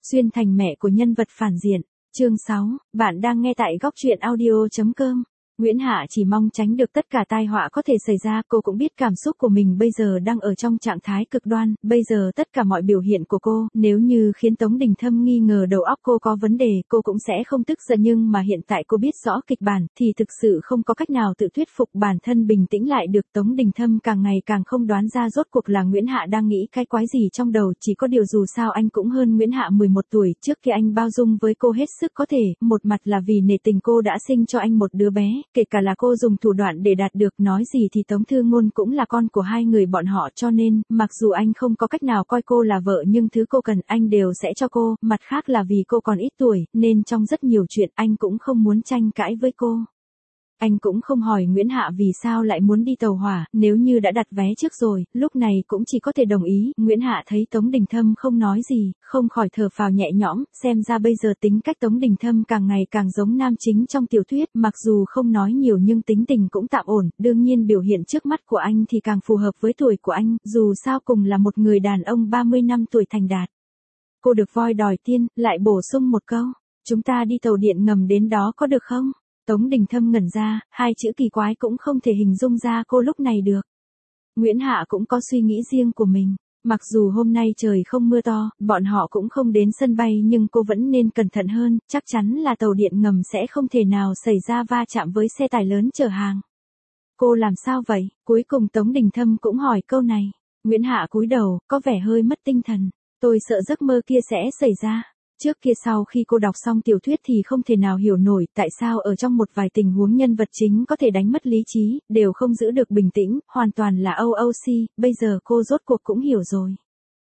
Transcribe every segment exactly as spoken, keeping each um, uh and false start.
Xuyên thành mẹ của nhân vật phản diện. Chương sáu, bạn đang nghe tại góc truyện audio chấm com. Nguyễn Hạ chỉ mong tránh được tất cả tai họa có thể xảy ra, cô cũng biết cảm xúc của mình bây giờ đang ở trong trạng thái cực đoan, bây giờ tất cả mọi biểu hiện của cô, nếu như khiến Tống Đình Thâm nghi ngờ đầu óc cô có vấn đề, cô cũng sẽ không tức giận, nhưng mà hiện tại cô biết rõ kịch bản, thì thực sự không có cách nào tự thuyết phục bản thân bình tĩnh lại được. Tống Đình Thâm càng ngày càng không đoán ra rốt cuộc là Nguyễn Hạ đang nghĩ cái quái gì trong đầu, chỉ có điều dù sao anh cũng hơn Nguyễn Hạ mười một tuổi, trước khi anh bao dung với cô hết sức có thể, một mặt là vì nể tình cô đã sinh cho anh một đứa bé, kể cả là cô dùng thủ đoạn để đạt được, nói gì thì Tống Thư Ngôn cũng là con của hai người bọn họ, cho nên, mặc dù anh không có cách nào coi cô là vợ nhưng thứ cô cần anh đều sẽ cho cô, mặt khác là vì cô còn ít tuổi, nên trong rất nhiều chuyện anh cũng không muốn tranh cãi với cô. Anh cũng không hỏi Nguyễn Hạ vì sao lại muốn đi tàu hỏa, nếu như đã đặt vé trước rồi, lúc này cũng chỉ có thể đồng ý. Nguyễn Hạ thấy Tống Đình Thâm không nói gì, không khỏi thở phào nhẹ nhõm, xem ra bây giờ tính cách Tống Đình Thâm càng ngày càng giống nam chính trong tiểu thuyết, mặc dù không nói nhiều nhưng tính tình cũng tạm ổn, đương nhiên biểu hiện trước mắt của anh thì càng phù hợp với tuổi của anh, dù sao cùng là một người đàn ông ba mươi năm tuổi thành đạt. Cô được voi đòi tiên, lại bổ sung một câu, chúng ta đi tàu điện ngầm đến đó có được không? Tống Đình Thâm ngẩn ra, hai chữ kỳ quái cũng không thể hình dung ra cô lúc này được. Nguyễn Hạ cũng có suy nghĩ riêng của mình. Mặc dù hôm nay trời không mưa to, bọn họ cũng không đến sân bay nhưng cô vẫn nên cẩn thận hơn, chắc chắn là tàu điện ngầm sẽ không thể nào xảy ra va chạm với xe tải lớn chở hàng. Cô làm sao vậy? Cuối cùng Tống Đình Thâm cũng hỏi câu này. Nguyễn Hạ cúi đầu, có vẻ hơi mất tinh thần. Tôi sợ giấc mơ kia sẽ xảy ra. Trước kia sau khi cô đọc xong tiểu thuyết thì không thể nào hiểu nổi tại sao ở trong một vài tình huống nhân vật chính có thể đánh mất lý trí, đều không giữ được bình tĩnh, hoàn toàn là o o xê, bây giờ cô rốt cuộc cũng hiểu rồi.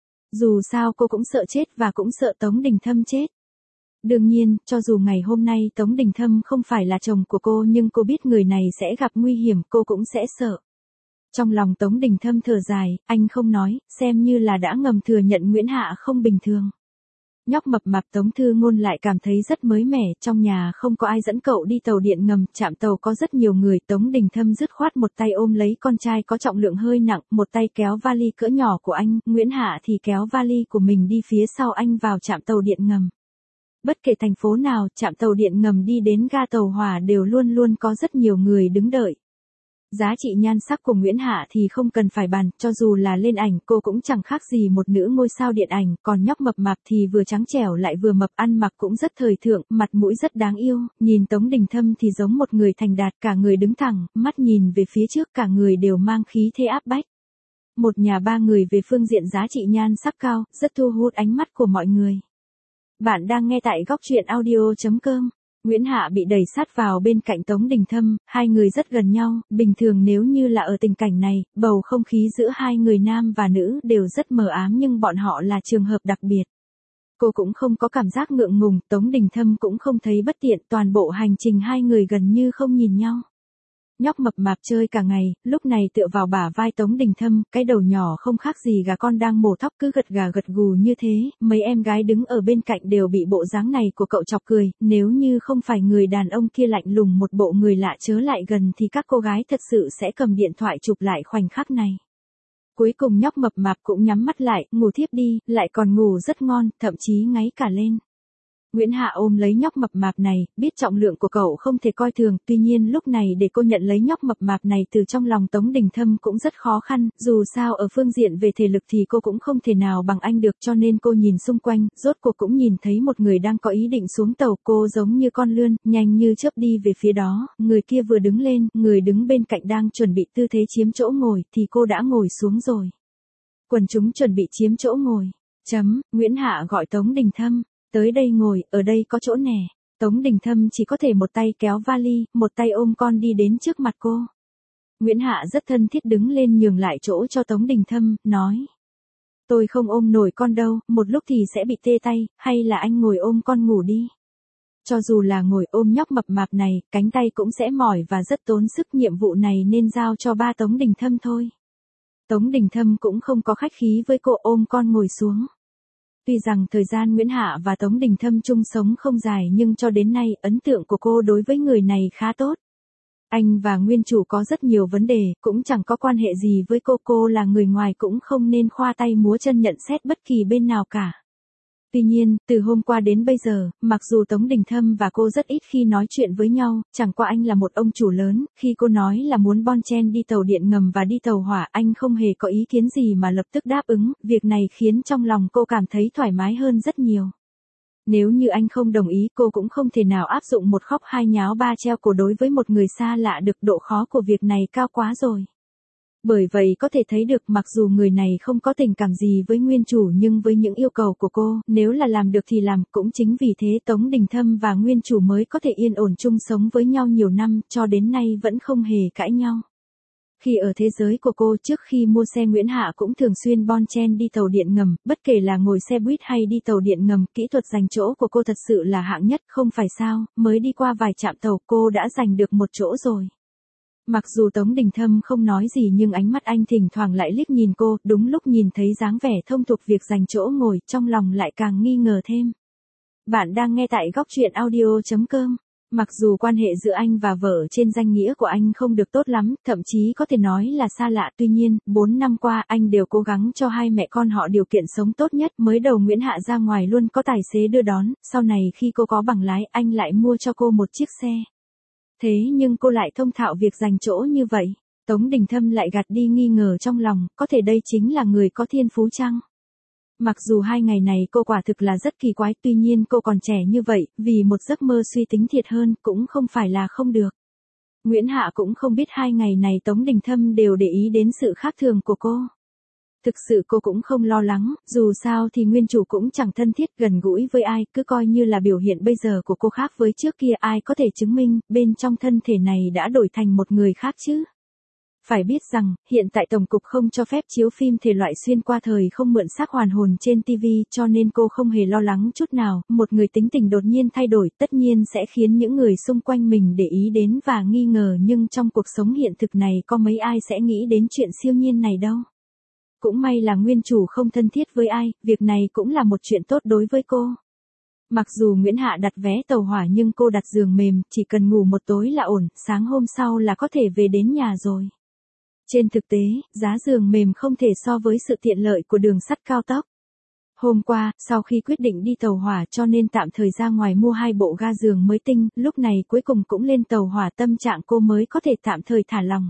Dù sao cô cũng sợ chết và cũng sợ Tống Đình Thâm chết. Đương nhiên, cho dù ngày hôm nay Tống Đình Thâm không phải là chồng của cô nhưng cô biết người này sẽ gặp nguy hiểm, cô cũng sẽ sợ. Trong lòng Tống Đình Thâm thở dài, anh không nói, xem như là đã ngầm thừa nhận Nguyễn Hạ không bình thường. Nhóc mập mạp Tống Thư Ngôn lại cảm thấy rất mới mẻ, trong nhà không có ai dẫn cậu đi tàu điện ngầm, trạm tàu có rất nhiều người, Tống Đình Thâm dứt khoát một tay ôm lấy con trai có trọng lượng hơi nặng, một tay kéo vali cỡ nhỏ của anh, Nguyễn Hạ thì kéo vali của mình đi phía sau anh vào trạm tàu điện ngầm. Bất kể thành phố nào, trạm tàu điện ngầm đi đến ga tàu hỏa đều luôn luôn có rất nhiều người đứng đợi. Giá trị nhan sắc của Nguyễn Hạ thì không cần phải bàn, cho dù là lên ảnh cô cũng chẳng khác gì một nữ ngôi sao điện ảnh, còn nhóc mập mạp thì vừa trắng trẻo lại vừa mập, ăn mặc cũng rất thời thượng, mặt mũi rất đáng yêu, nhìn Tống Đình Thâm thì giống một người thành đạt, cả người đứng thẳng, mắt nhìn về phía trước, cả người đều mang khí thế áp bách. Một nhà ba người về phương diện giá trị nhan sắc cao, rất thu hút ánh mắt của mọi người. Bạn đang nghe tại góc truyện audio chấm com. Nguyễn Hạ bị đẩy sát vào bên cạnh Tống Đình Thâm, hai người rất gần nhau, bình thường nếu như là ở tình cảnh này, bầu không khí giữa hai người nam và nữ đều rất mờ ám nhưng bọn họ là trường hợp đặc biệt. Cô cũng không có cảm giác ngượng ngùng, Tống Đình Thâm cũng không thấy bất tiện, toàn bộ hành trình hai người gần như không nhìn nhau. Nhóc mập mạp chơi cả ngày, lúc này tựa vào bả vai Tống Đình Thâm, cái đầu nhỏ không khác gì gà con đang mổ thóc cứ gật gà gật gù như thế, mấy em gái đứng ở bên cạnh đều bị bộ dáng này của cậu chọc cười, nếu như không phải người đàn ông kia lạnh lùng một bộ người lạ chớ lại gần thì các cô gái thật sự sẽ cầm điện thoại chụp lại khoảnh khắc này. Cuối cùng nhóc mập mạp cũng nhắm mắt lại, ngủ thiếp đi, lại còn ngủ rất ngon, thậm chí ngáy cả lên. Nguyễn Hạ ôm lấy nhóc mập mạp này, biết trọng lượng của cậu không thể coi thường, tuy nhiên lúc này để cô nhận lấy nhóc mập mạp này từ trong lòng Tống Đình Thâm cũng rất khó khăn, dù sao ở phương diện về thể lực thì cô cũng không thể nào bằng anh được, cho nên cô nhìn xung quanh, rốt cuộc cũng nhìn thấy một người đang có ý định xuống tàu, cô giống như con lươn, nhanh như chớp đi về phía đó, người kia vừa đứng lên, người đứng bên cạnh đang chuẩn bị tư thế chiếm chỗ ngồi, thì cô đã ngồi xuống rồi. Quần chúng chuẩn bị chiếm chỗ ngồi. Chấm, Nguyễn Hạ gọi Tống Đình Thâm. Tới đây ngồi, ở đây có chỗ nè. Tống Đình Thâm chỉ có thể một tay kéo vali, một tay ôm con đi đến trước mặt cô. Nguyễn Hạ rất thân thiết đứng lên nhường lại chỗ cho Tống Đình Thâm, nói. Tôi không ôm nổi con đâu, một lúc thì sẽ bị tê tay, hay là anh ngồi ôm con ngủ đi. Cho dù là ngồi ôm nhóc mập mạp này, cánh tay cũng sẽ mỏi và rất tốn sức, nhiệm vụ này nên giao cho ba Tống Đình Thâm thôi. Tống Đình Thâm cũng không có khách khí với cô, ôm con ngồi xuống. Tuy rằng thời gian Nguyễn Hạ và Tống Đình Thâm chung sống không dài nhưng cho đến nay ấn tượng của cô đối với người này khá tốt. Anh và nguyên chủ có rất nhiều vấn đề, cũng chẳng có quan hệ gì với cô, cô là người ngoài cũng không nên khoa tay múa chân nhận xét bất kỳ bên nào cả. Tuy nhiên, từ hôm qua đến bây giờ, mặc dù Tống Đình Thâm và cô rất ít khi nói chuyện với nhau, chẳng qua anh là một ông chủ lớn, khi cô nói là muốn bon chen đi tàu điện ngầm và đi tàu hỏa, anh không hề có ý kiến gì mà lập tức đáp ứng, việc này khiến trong lòng cô cảm thấy thoải mái hơn rất nhiều. Nếu như anh không đồng ý cô cũng không thể nào áp dụng một khóc hai nháo ba treo cổ đối với một người xa lạ được, độ khó của việc này cao quá rồi. Bởi vậy có thể thấy được mặc dù người này không có tình cảm gì với nguyên chủ nhưng với những yêu cầu của cô, nếu là làm được thì làm, cũng chính vì thế Tống Đình Thâm và nguyên chủ mới có thể yên ổn chung sống với nhau nhiều năm, cho đến nay vẫn không hề cãi nhau. Khi ở thế giới của cô trước khi mua xe Nguyễn Hạ cũng thường xuyên bon chen đi tàu điện ngầm, bất kể là ngồi xe buýt hay đi tàu điện ngầm, kỹ thuật giành chỗ của cô thật sự là hạng nhất, không phải sao, mới đi qua vài trạm tàu cô đã giành được một chỗ rồi. Mặc dù Tống Đình Thâm không nói gì nhưng ánh mắt anh thỉnh thoảng lại liếc nhìn cô, đúng lúc nhìn thấy dáng vẻ thông thuộc việc giành chỗ ngồi, trong lòng lại càng nghi ngờ thêm. Bạn đang nghe tại góc truyện audio chấm com. Mặc dù quan hệ giữa anh và vợ trên danh nghĩa của anh không được tốt lắm, thậm chí có thể nói là xa lạ, tuy nhiên, bốn năm qua anh đều cố gắng cho hai mẹ con họ điều kiện sống tốt nhất, mới đầu Nguyễn Hạ ra ngoài luôn có tài xế đưa đón, sau này khi cô có bằng lái anh lại mua cho cô một chiếc xe. Thế nhưng cô lại thông thạo việc giành chỗ như vậy. Tống Đình Thâm lại gạt đi nghi ngờ trong lòng, có thể đây chính là người có thiên phú chăng? Mặc dù hai ngày này cô quả thực là rất kỳ quái, tuy nhiên cô còn trẻ như vậy, vì một giấc mơ suy tính thiệt hơn, cũng không phải là không được. Nguyễn Hạ cũng không biết hai ngày này Tống Đình Thâm đều để ý đến sự khác thường của cô. Thực sự cô cũng không lo lắng, dù sao thì nguyên chủ cũng chẳng thân thiết gần gũi với ai, cứ coi như là biểu hiện bây giờ của cô khác với trước kia, ai có thể chứng minh, bên trong thân thể này đã đổi thành một người khác chứ. Phải biết rằng, hiện tại Tổng cục không cho phép chiếu phim thể loại xuyên qua thời không mượn xác hoàn hồn trên ti vi, cho nên cô không hề lo lắng chút nào, một người tính tình đột nhiên thay đổi tất nhiên sẽ khiến những người xung quanh mình để ý đến và nghi ngờ, nhưng trong cuộc sống hiện thực này có mấy ai sẽ nghĩ đến chuyện siêu nhiên này đâu. Cũng may là nguyên chủ không thân thiết với ai, việc này cũng là một chuyện tốt đối với cô. Mặc dù Nguyễn Hạ đặt vé tàu hỏa nhưng cô đặt giường mềm, chỉ cần ngủ một tối là ổn, sáng hôm sau là có thể về đến nhà rồi. Trên thực tế, giá giường mềm không thể so với sự tiện lợi của đường sắt cao tốc. Hôm qua, sau khi quyết định đi tàu hỏa cho nên tạm thời ra ngoài mua hai bộ ga giường mới tinh, lúc này cuối cùng cũng lên tàu hỏa, tâm trạng cô mới có thể tạm thời thả lòng.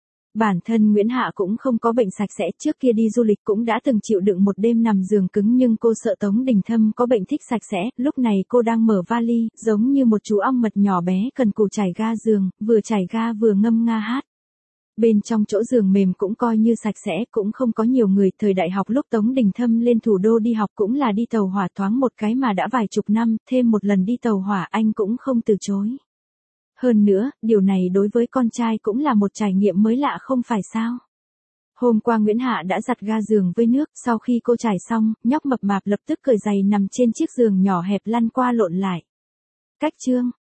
Bản thân Nguyễn Hạ cũng không có bệnh sạch sẽ, trước kia đi du lịch cũng đã từng chịu đựng một đêm nằm giường cứng nhưng cô sợ Tống Đình Thâm có bệnh thích sạch sẽ, lúc này cô đang mở vali, giống như một chú ong mật nhỏ bé cần cù chải ga giường, vừa chải ga vừa ngâm nga hát. Bên trong chỗ giường mềm cũng coi như sạch sẽ, cũng không có nhiều người, thời đại học lúc Tống Đình Thâm lên thủ đô đi học cũng là đi tàu hỏa, thoáng một cái mà đã vài chục năm, thêm một lần đi tàu hỏa anh cũng không từ chối. Hơn nữa, điều này đối với con trai cũng là một trải nghiệm mới lạ không phải sao. Hôm qua Nguyễn Hạ đã giặt ga giường với nước, sau khi cô trải xong, nhóc mập mạp lập tức cởi giày nằm trên chiếc giường nhỏ hẹp lăn qua lộn lại. Cách chương